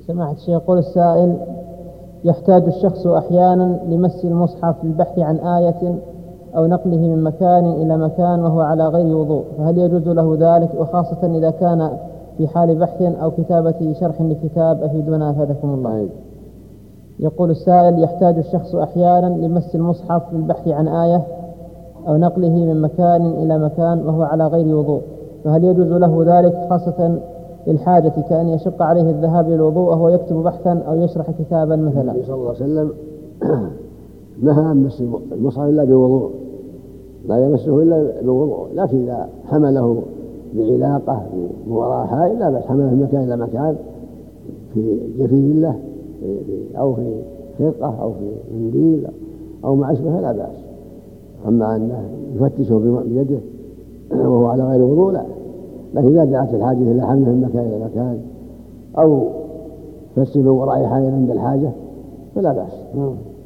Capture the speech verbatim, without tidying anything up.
سماحة الشيخ، يقول السائل: يحتاج الشخص أحيانا لمس المصحف للبحث عن آية أو نقله من مكان إلى مكان وهو على غير وضوء، فهل يجوز له ذلك؟ وخاصة إذا كان في حال بحث أو كتابة شرح لكتاب، أفيدونا أفادكم الله. يقول السائل: يحتاج الشخص أحيانا لمس المصحف للبحث عن آية أو نقله من مكان إلى مكان وهو على غير وضوء، فهل يجوز له ذلك؟ خاصة للحاجة كأن يشق عليه الذهاب للوضوء وهو يكتب بحثا أو يشرح كتابا مثلا. النبي صلى الله عليه وسلم نهى عن مس المصحف إلا بوضوء، لا يمسه إلا بوضوء، لكن إذا حمله بعلاقة من وراء حائل لا بأس، حمله من مكان إلى مكان في جفيد له أو في خرقة أو في منديل أو ما أشبه لا بأس. أما أنه يفتشه بيده وهو على غير وضوء لا. لكن إذا دعت الحاجة إلى حمله من مكان إلى مكان أو فسه من وراء حائل عند الحاجة فلا بأس.